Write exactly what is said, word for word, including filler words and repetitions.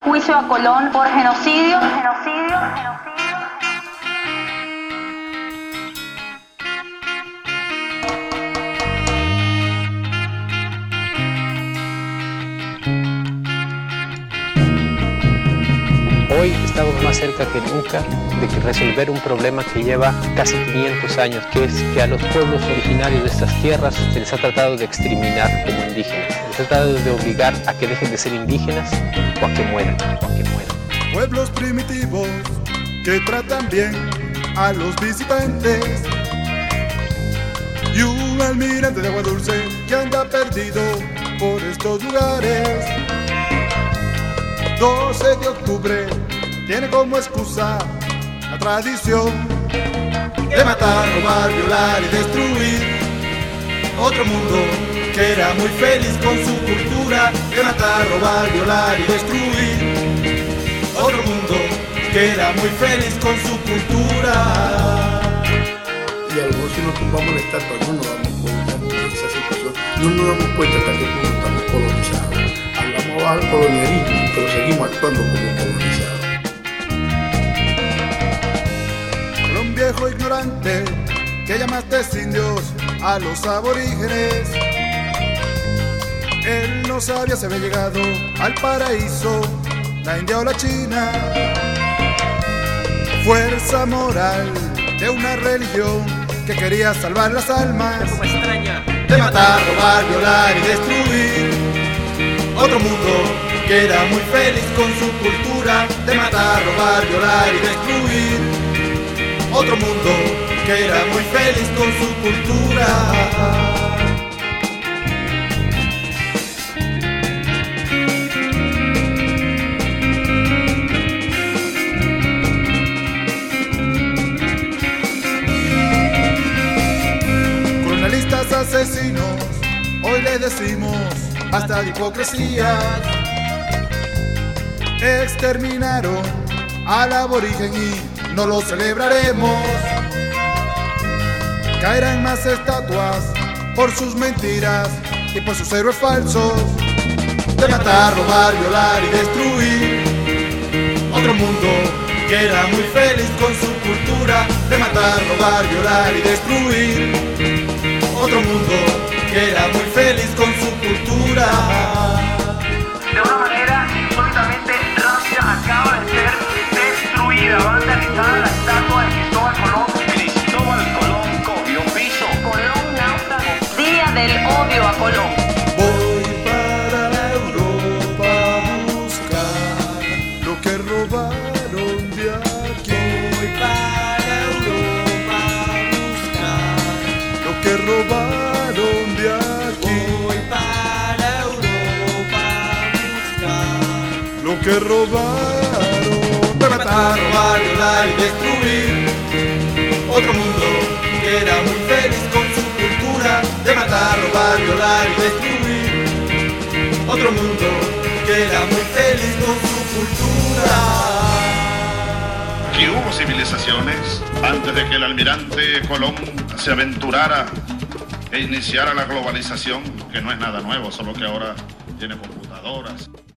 Juicio a Colón por genocidio, genocidio, genocidio. Hoy estamos más cerca que nunca de que resolver un problema que lleva casi quinientos años, que es que a los pueblos originarios de estas tierras se les ha tratado de exterminar como indígenas, se les ha tratado de obligar a que dejen de ser indígenas o a que mueran, o a que mueran. Pueblos primitivos que tratan bien a los visitantes y un almirante de agua dulce que anda perdido por estos lugares. doce de octubre tiene como excusa la tradición de matar, robar, violar y destruir otro mundo que era muy feliz con su cultura. De matar, robar, violar y destruir otro mundo que era muy feliz con su cultura. Y a lo mejor si nos tumbamos a molestar, pero no nos damos cuenta de esa situación. No nos damos cuenta hasta que estamos colonizados. Hablamos al colonialismo, pero seguimos actuando como colonizados. Un viejo ignorante que llamaste indios a los aborígenes. Él no sabía si había llegado al paraíso la India o la China. Fuerza moral de una religión que quería salvar las almas. De matar, robar, violar y destruir otro mundo que era muy feliz con su cultura. De matar, robar, violar y destruir otro mundo que era muy feliz con su cultura. Colonialistas asesinos, hoy le decimos basta de hipocresía. Exterminaron al aborigen y no lo celebraremos. Caerán más estatuas por sus mentiras y por sus héroes falsos. De matar, robar, violar y destruir otro mundo que era muy feliz con su cultura. De matar, robar, violar y destruir otro mundo que era muy feliz con su cultura. De una manera insólitamente rápida acaba de ser destruida, vandalizada la estatua de Cristóbal Colón. Cristóbal Colón cogió piso. Colón náufrago. Día del odio a Colón. Voy para la Europa a buscar lo que robaron de aquí. Voy para Europa a buscar lo que robaron de aquí. Voy para Europa a buscar Lo que robaron. De matar, robar, violar y destruir otro mundo que era muy feliz con su cultura. De matar, robar, violar y destruir otro mundo que era muy feliz con su cultura. Que hubo civilizaciones antes de que el almirante Colón se aventurara e iniciara la globalización, que no es nada nuevo, solo que ahora tiene computadoras.